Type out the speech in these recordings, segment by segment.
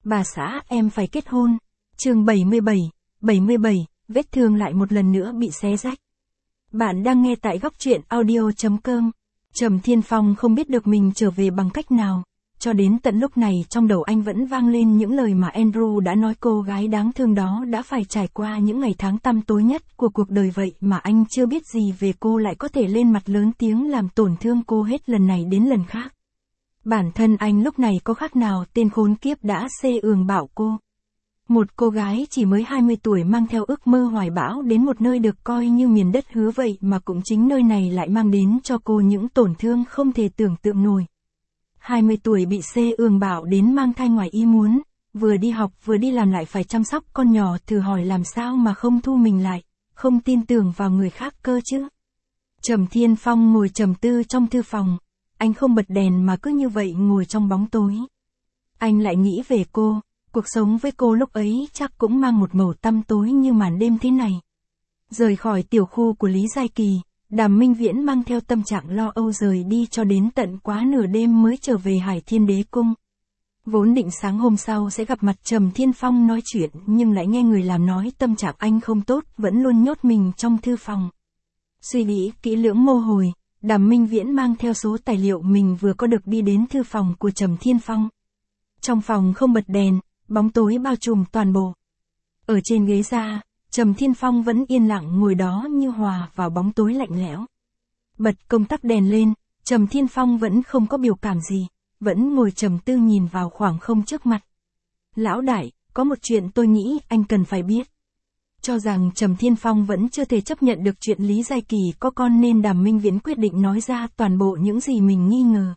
Bà xã em phải kết hôn. Chương 77, vết thương lại một lần nữa bị xé rách. Bạn đang nghe tại góc truyện audio.com. Trầm Thiên Phong không biết được mình trở về bằng cách nào. Cho đến tận lúc này trong đầu anh vẫn vang lên những lời mà Andrew đã nói, cô gái đáng thương đó đã phải trải qua những ngày tháng tăm tối nhất của cuộc đời, vậy mà anh chưa biết gì về cô lại có thể lên mặt lớn tiếng làm tổn thương cô hết lần này đến lần khác. Bản thân anh lúc này có khác nào tên khốn kiếp đã bảo cô. Một cô gái chỉ mới 20 tuổi mang theo ước mơ hoài bão đến một nơi được coi như miền đất hứa, vậy mà cũng chính nơi này lại mang đến cho cô những tổn thương không thể tưởng tượng nổi. 20 tuổi bị bảo đến mang thai ngoài ý muốn, vừa đi học vừa đi làm lại phải chăm sóc con nhỏ, thử hỏi làm sao mà không thu mình lại, không tin tưởng vào người khác cơ chứ. Trầm Thiên Phong ngồi trầm tư trong thư phòng, anh không bật đèn mà cứ như vậy ngồi trong bóng tối. Anh lại nghĩ về cô, cuộc sống với cô lúc ấy chắc cũng mang một màu tăm tối như màn đêm thế này. Rời khỏi tiểu khu của Lý Giai Kỳ, Đàm Minh Viễn mang theo tâm trạng lo âu rời đi cho đến tận quá nửa đêm mới trở về Hải Thiên Đế Cung. Vốn định sáng hôm sau sẽ gặp mặt Trầm Thiên Phong nói chuyện, nhưng lại nghe người làm nói tâm trạng anh không tốt, vẫn luôn nhốt mình trong thư phòng. Suy nghĩ kỹ lưỡng mô hồi, Đàm Minh Viễn mang theo số tài liệu mình vừa có được đi đến thư phòng của Trầm Thiên Phong. Trong phòng không bật đèn, bóng tối bao trùm toàn bộ. Ở trên ghế da, Trầm Thiên Phong vẫn yên lặng ngồi đó như hòa vào bóng tối lạnh lẽo. Bật công tắc đèn lên, Trầm Thiên Phong vẫn không có biểu cảm gì, vẫn ngồi trầm tư nhìn vào khoảng không trước mặt. Lão đại, có một chuyện tôi nghĩ anh cần phải biết. Cho rằng Trầm Thiên Phong vẫn chưa thể chấp nhận được chuyện Lý Giai Kỳ có con nên Đàm Minh Viễn quyết định nói ra toàn bộ những gì mình nghi ngờ.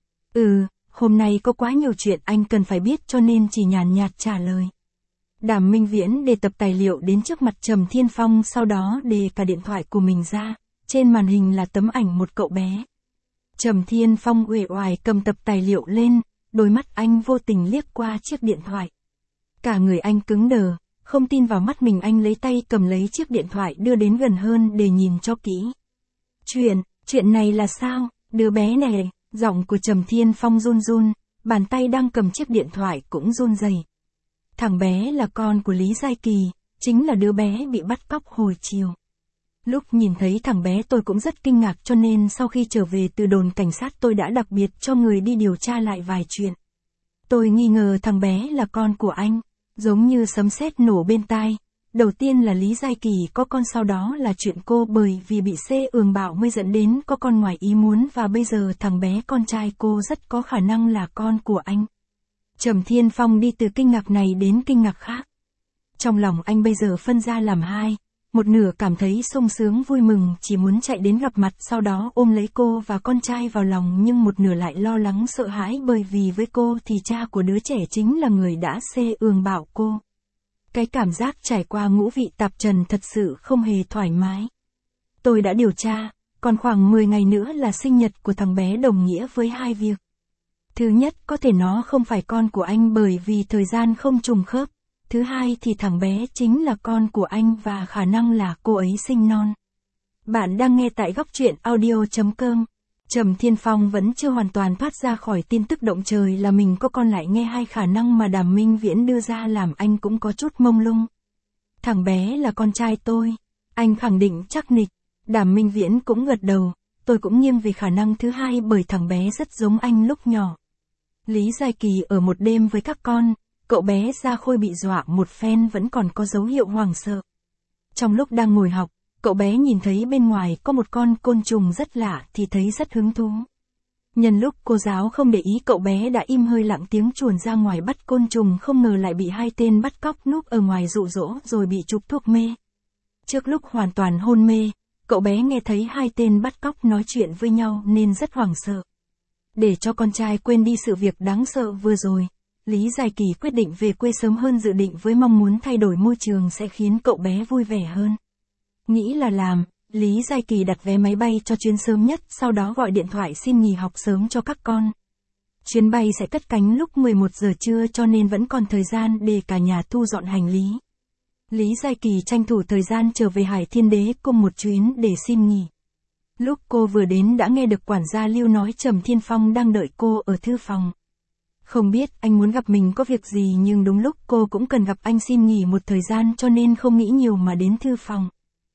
Hôm nay có quá nhiều chuyện anh cần phải biết cho nên chỉ nhàn nhạt trả lời. Đàm Minh Viễn đề tập tài liệu đến trước mặt Trầm Thiên Phong, sau đó đề cả điện thoại của mình ra, trên màn hình là tấm ảnh một cậu bé. Trầm Thiên Phong uể oải cầm tập tài liệu lên, đôi mắt anh vô tình liếc qua chiếc điện thoại. Cả người anh cứng đờ, không tin vào mắt mình, anh lấy tay cầm lấy chiếc điện thoại đưa đến gần hơn để nhìn cho kỹ. Chuyện này là sao, đứa bé này, giọng của Trầm Thiên Phong run run, bàn tay đang cầm chiếc điện thoại cũng run rẩy. Thằng bé là con của Lý Giai Kỳ, chính là đứa bé bị bắt cóc hồi chiều. Lúc nhìn thấy thằng bé tôi cũng rất kinh ngạc, cho nên sau khi trở về từ đồn cảnh sát tôi đã đặc biệt cho người đi điều tra lại vài chuyện. Tôi nghi ngờ thằng bé là con của anh, giống như sấm sét nổ bên tai. Đầu tiên là Lý Giai Kỳ có con, sau đó là chuyện cô bởi vì bị bảo mới dẫn đến có con ngoài ý muốn, và bây giờ thằng bé con trai cô rất có khả năng là con của anh. Trầm Thiên Phong đi từ kinh ngạc này đến kinh ngạc khác. Trong lòng anh bây giờ phân ra làm hai, một nửa cảm thấy sung sướng vui mừng chỉ muốn chạy đến gặp mặt sau đó ôm lấy cô và con trai vào lòng, nhưng một nửa lại lo lắng sợ hãi bởi vì với cô thì cha của đứa trẻ chính là người đã bảo cô. Cái cảm giác trải qua ngũ vị tạp trần thật sự không hề thoải mái. Tôi đã điều tra, còn khoảng 10 ngày nữa là sinh nhật của thằng bé, đồng nghĩa với hai việc. Thứ nhất, có thể nó không phải con của anh bởi vì thời gian không trùng khớp. Thứ hai thì thằng bé chính là con của anh và khả năng là cô ấy sinh non. Bạn đang nghe tại góc truyện audio.com. Trầm Thiên Phong vẫn chưa hoàn toàn thoát ra khỏi tin tức động trời là mình có con, lại nghe hai khả năng mà Đàm Minh Viễn đưa ra làm anh cũng có chút mông lung. Thằng bé là con trai tôi, anh khẳng định chắc nịch. Đàm Minh Viễn cũng gật đầu, tôi cũng nghiêng về khả năng thứ hai bởi thằng bé rất giống anh lúc nhỏ. Lý Giai Kỳ ở một đêm với các con, cậu bé Gia Khôi bị dọa một phen vẫn còn có dấu hiệu hoảng sợ. Trong lúc đang ngồi học, cậu bé nhìn thấy bên ngoài có một con côn trùng rất lạ thì thấy rất hứng thú. Nhân lúc cô giáo không để ý, cậu bé đã im hơi lặng tiếng chuồn ra ngoài bắt côn trùng, không ngờ lại bị hai tên bắt cóc núp ở ngoài dụ dỗ rồi bị chụp thuốc mê. Trước lúc hoàn toàn hôn mê, cậu bé nghe thấy hai tên bắt cóc nói chuyện với nhau nên rất hoảng sợ. Để cho con trai quên đi sự việc đáng sợ vừa rồi, Lý Giai Kỳ quyết định về quê sớm hơn dự định với mong muốn thay đổi môi trường sẽ khiến cậu bé vui vẻ hơn. Nghĩ là làm, Lý Giai Kỳ đặt vé máy bay cho chuyến sớm nhất, sau đó gọi điện thoại xin nghỉ học sớm cho các con. Chuyến bay sẽ cất cánh lúc 11 giờ trưa cho nên vẫn còn thời gian để cả nhà thu dọn hành lý. Lý Giai Kỳ tranh thủ thời gian trở về Hải Thiên Đế Cung một chuyến để xin nghỉ. Lúc cô vừa đến đã nghe được quản gia Lưu nói Trầm Thiên Phong đang đợi cô ở thư phòng. Không biết anh muốn gặp mình có việc gì nhưng đúng lúc cô cũng cần gặp anh xin nghỉ một thời gian cho nên không nghĩ nhiều mà đến thư phòng.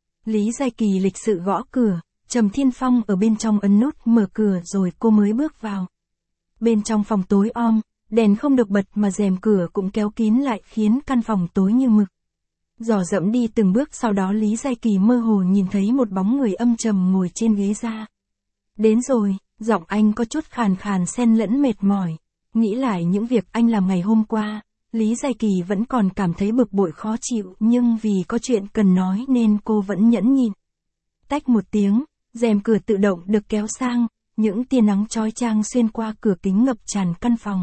Lý Giai Kỳ lịch sự gõ cửa, Trầm Thiên Phong ở bên trong ấn nút mở cửa rồi cô mới bước vào. Bên trong phòng tối om, đèn không được bật mà rèm cửa cũng kéo kín lại khiến căn phòng tối như mực. Dò dẫm đi từng bước sau đó Lý Giai Kỳ mơ hồ nhìn thấy một bóng người âm trầm ngồi trên ghế ra. Đến rồi, giọng anh có chút khàn khàn xen lẫn mệt mỏi. Nghĩ lại những việc anh làm ngày hôm qua, Lý Giai Kỳ vẫn còn cảm thấy bực bội khó chịu nhưng vì có chuyện cần nói nên cô vẫn nhẫn nhịn. Tách một tiếng, rèm cửa tự động được kéo sang, những tia nắng chói chang xuyên qua cửa kính ngập tràn căn phòng.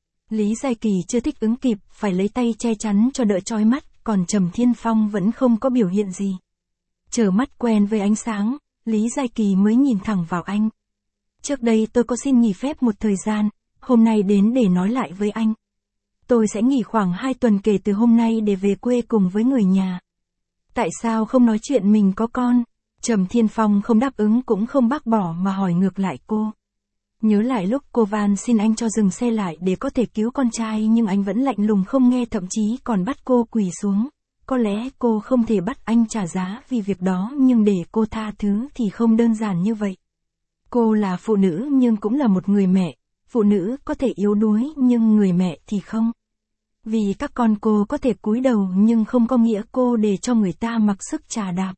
Lý Giai Kỳ chưa thích ứng kịp, phải lấy tay che chắn cho đỡ chói mắt, còn Trầm Thiên Phong vẫn không có biểu hiện gì. Chờ mắt quen với ánh sáng, Lý Giai Kỳ mới nhìn thẳng vào anh. Trước đây tôi có xin nghỉ phép một thời gian, hôm nay đến để nói lại với anh. Tôi sẽ nghỉ khoảng 2 tuần kể từ hôm nay để về quê cùng với người nhà. Tại sao không nói chuyện mình có con? Trầm Thiên Phong không đáp ứng cũng không bác bỏ mà hỏi ngược lại cô. Nhớ lại lúc cô van xin anh cho dừng xe lại để có thể cứu con trai nhưng anh vẫn lạnh lùng không nghe, thậm chí còn bắt cô quỳ xuống. Có lẽ cô không thể bắt anh trả giá vì việc đó nhưng để cô tha thứ thì không đơn giản như vậy. Cô là phụ nữ nhưng cũng là một người mẹ. Phụ nữ có thể yếu đuối nhưng người mẹ thì không. Vì các con cô có thể cúi đầu nhưng không có nghĩa cô để cho người ta mặc sức chà đạp.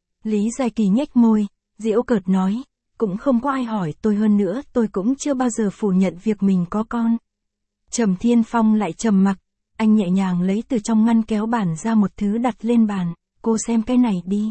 Lý Giai Kỳ nhếch môi, giễu cợt nói, cũng không có ai hỏi tôi, hơn nữa tôi cũng chưa bao giờ phủ nhận việc mình có con. Trầm Thiên Phong lại trầm mặc, anh nhẹ nhàng lấy từ trong ngăn kéo bàn ra một thứ đặt lên bàn, cô xem cái này đi.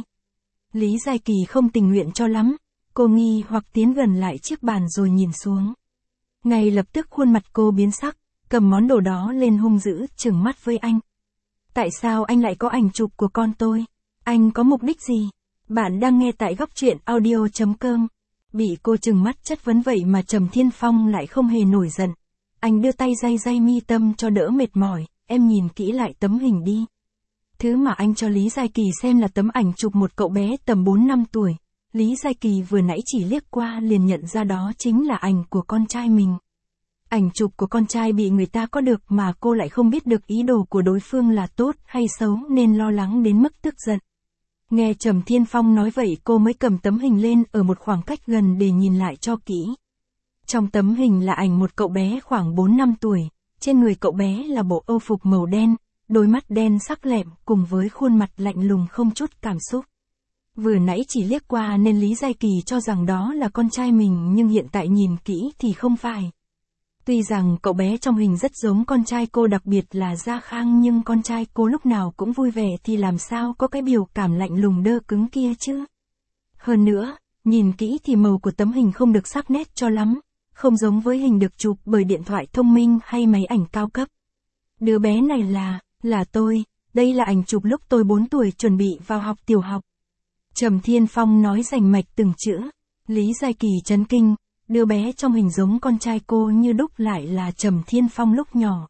Lý Giai Kỳ không tình nguyện cho lắm, cô nghi hoặc tiến gần lại chiếc bàn rồi nhìn xuống. Ngay lập tức khuôn mặt cô biến sắc, cầm món đồ đó lên hung dữ, trừng mắt với anh. Tại sao anh lại có ảnh chụp của con tôi? Anh có mục đích gì? Bạn đang nghe tại góc truyện audio.com. Bị cô trừng mắt chất vấn vậy mà Trầm Thiên Phong lại không hề nổi giận. Anh đưa tay day mi tâm cho đỡ mệt mỏi, em nhìn kỹ lại tấm hình đi. Thứ mà anh cho Lý Giai Kỳ xem là tấm ảnh chụp một cậu bé tầm 4 năm tuổi. Lý Giai Kỳ vừa nãy chỉ liếc qua liền nhận ra đó chính là ảnh của con trai mình. Ảnh chụp của con trai bị người ta có được mà cô lại không biết được ý đồ của đối phương là tốt hay xấu nên lo lắng đến mức tức giận. Nghe Trầm Thiên Phong nói vậy cô mới cầm tấm hình lên ở một khoảng cách gần để nhìn lại cho kỹ. Trong tấm hình là ảnh một cậu bé khoảng 4 năm tuổi, trên người cậu bé là bộ âu phục màu đen, đôi mắt đen sắc lẹm cùng với khuôn mặt lạnh lùng không chút cảm xúc. Vừa nãy chỉ liếc qua nên Lý Giai Kỳ cho rằng đó là con trai mình nhưng hiện tại nhìn kỹ thì không phải. Tuy rằng cậu bé trong hình rất giống con trai cô, đặc biệt là Gia Khang, nhưng con trai cô lúc nào cũng vui vẻ thì làm sao có cái biểu cảm lạnh lùng đơ cứng kia chứ. Hơn nữa, nhìn kỹ thì màu của tấm hình không được sắc nét cho lắm, không giống với hình được chụp bởi điện thoại thông minh hay máy ảnh cao cấp. Đứa bé này là tôi, đây là ảnh chụp lúc tôi 4 tuổi chuẩn bị vào học tiểu học. Trầm Thiên Phong nói rành mạch từng chữ. Lý Giai Kỳ chấn kinh, đứa bé trong hình giống con trai cô như đúc lại là Trầm Thiên Phong lúc nhỏ.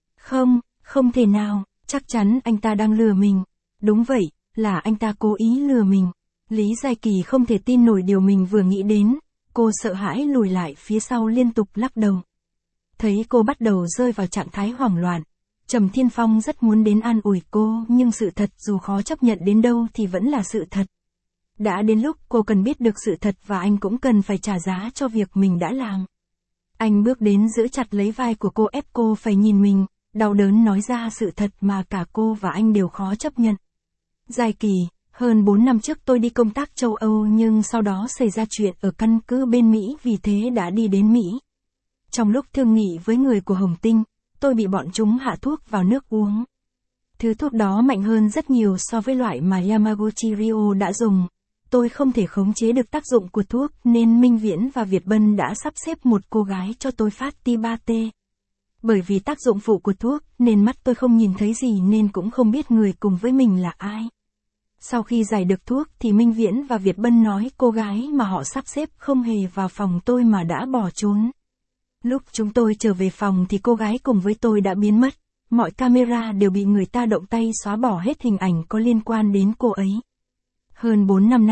Không thể nào, chắc chắn anh ta đang lừa mình. Đúng vậy, là anh ta cố ý lừa mình. Lý Giai Kỳ không thể tin nổi điều mình vừa nghĩ đến, cô sợ hãi lùi lại phía sau liên tục lắc đầu. Thấy cô bắt đầu rơi vào trạng thái hoảng loạn, Trầm Thiên Phong rất muốn đến an ủi cô nhưng sự thật dù khó chấp nhận đến đâu thì vẫn là sự thật. Đã đến lúc cô cần biết được sự thật và anh cũng cần phải trả giá cho việc mình đã làm. Anh bước đến giữ chặt lấy vai của cô ép cô phải nhìn mình, đau đớn nói ra sự thật mà cả cô và anh đều khó chấp nhận. Giai Kỳ, hơn 4 năm trước tôi đi công tác châu Âu nhưng sau đó xảy ra chuyện ở căn cứ bên Mỹ, vì thế đã đi đến Mỹ. Trong lúc thương nghị với người của Hồng Tinh, tôi bị bọn chúng hạ thuốc vào nước uống. Thứ thuốc đó mạnh hơn rất nhiều so với loại mà Yamaguchi Ryo đã dùng. Tôi không thể khống chế được tác dụng của thuốc nên Minh Viễn và Việt Bân đã sắp xếp một cô gái cho tôi phát T3T. Bởi vì tác dụng phụ của thuốc nên mắt tôi không nhìn thấy gì nên cũng không biết người cùng với mình là ai. Sau khi giải được thuốc thì Minh Viễn và Việt Bân nói cô gái mà họ sắp xếp không hề vào phòng tôi mà đã bỏ trốn. Lúc chúng tôi trở về phòng thì cô gái cùng với tôi đã biến mất, mọi camera đều bị người ta động tay xóa bỏ hết hình ảnh có liên quan đến cô ấy. Hơn 4 năm nay,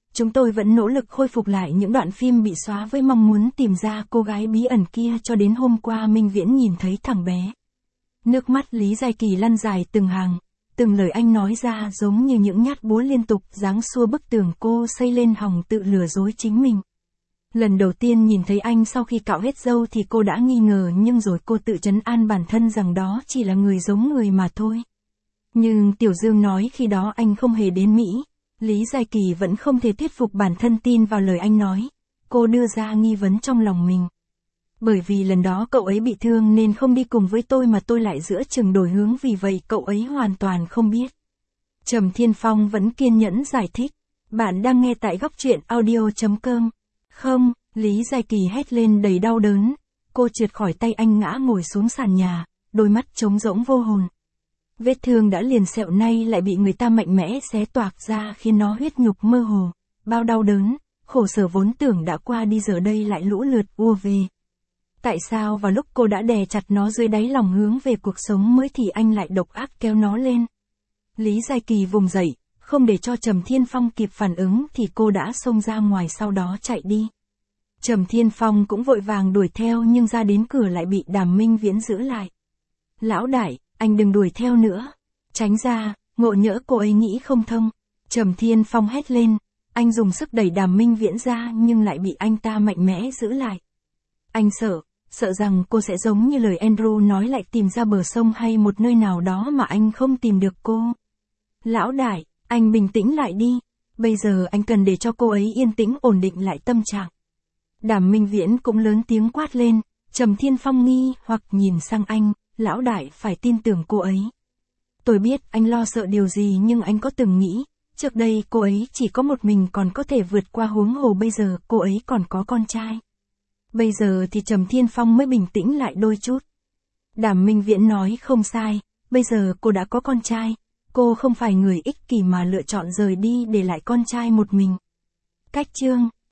chúng tôi vẫn nỗ lực khôi phục lại những đoạn phim bị xóa với mong muốn tìm ra cô gái bí ẩn kia cho đến hôm qua Minh Viễn nhìn thấy thằng bé. Nước mắt Lý Giai Kỳ lăn dài từng hàng, từng lời anh nói ra giống như những nhát búa liên tục giáng xua bức tường cô xây lên hòng tự lừa dối chính mình. Lần đầu tiên nhìn thấy anh sau khi cạo hết râu thì cô đã nghi ngờ nhưng rồi cô tự trấn an bản thân rằng đó chỉ là người giống người mà thôi. Nhưng Tiểu Dương nói khi đó anh không hề đến Mỹ, Lý Giai Kỳ vẫn không thể thuyết phục bản thân tin vào lời anh nói. Cô đưa ra nghi vấn trong lòng mình. Bởi vì lần đó cậu ấy bị thương nên không đi cùng với tôi mà tôi lại giữa chừng đổi hướng vì vậy cậu ấy hoàn toàn không biết. Trầm Thiên Phong vẫn kiên nhẫn giải thích. Bạn đang nghe tại góc truyện audio.com. Không, Lý Giai Kỳ hét lên đầy đau đớn. Cô trượt khỏi tay anh ngã ngồi xuống sàn nhà, đôi mắt trống rỗng vô hồn. Vết thương đã liền sẹo nay lại bị người ta mạnh mẽ xé toạc ra khiến nó huyết nhục mơ hồ. Bao đau đớn, khổ sở vốn tưởng đã qua đi giờ đây lại lũ lượt ùa về. Tại sao vào lúc cô đã đè chặt nó dưới đáy lòng hướng về cuộc sống mới thì anh lại độc ác kéo nó lên? Lý Giai Kỳ vùng dậy, không để cho Trầm Thiên Phong kịp phản ứng thì cô đã xông ra ngoài sau đó chạy đi. Trầm Thiên Phong cũng vội vàng đuổi theo nhưng ra đến cửa lại bị Đàm Minh Viễn giữ lại. Lão đại, anh đừng đuổi theo nữa. Tránh ra, ngộ nhỡ cô ấy nghĩ không thông. Trầm Thiên Phong hét lên, anh dùng sức đẩy Đàm Minh Viễn ra nhưng lại bị anh ta mạnh mẽ giữ lại. Anh sợ rằng cô sẽ giống như lời Andrew nói lại tìm ra bờ sông hay một nơi nào đó mà anh không tìm được cô. Lão đại, anh bình tĩnh lại đi. Bây giờ anh cần để cho cô ấy yên tĩnh ổn định lại tâm trạng. Đàm Minh Viễn cũng lớn tiếng quát lên. Trầm Thiên Phong nghi hoặc nhìn sang anh. Lão đại phải tin tưởng cô ấy. Tôi biết anh lo sợ điều gì nhưng anh có từng nghĩ, trước đây cô ấy chỉ có một mình còn có thể vượt qua huống hồ bây giờ cô ấy còn có con trai. Bây giờ thì Trầm Thiên Phong mới bình tĩnh lại đôi chút. Đàm Minh Viễn nói không sai, bây giờ cô đã có con trai, cô không phải người ích kỷ mà lựa chọn rời đi để lại con trai một mình. Cách chương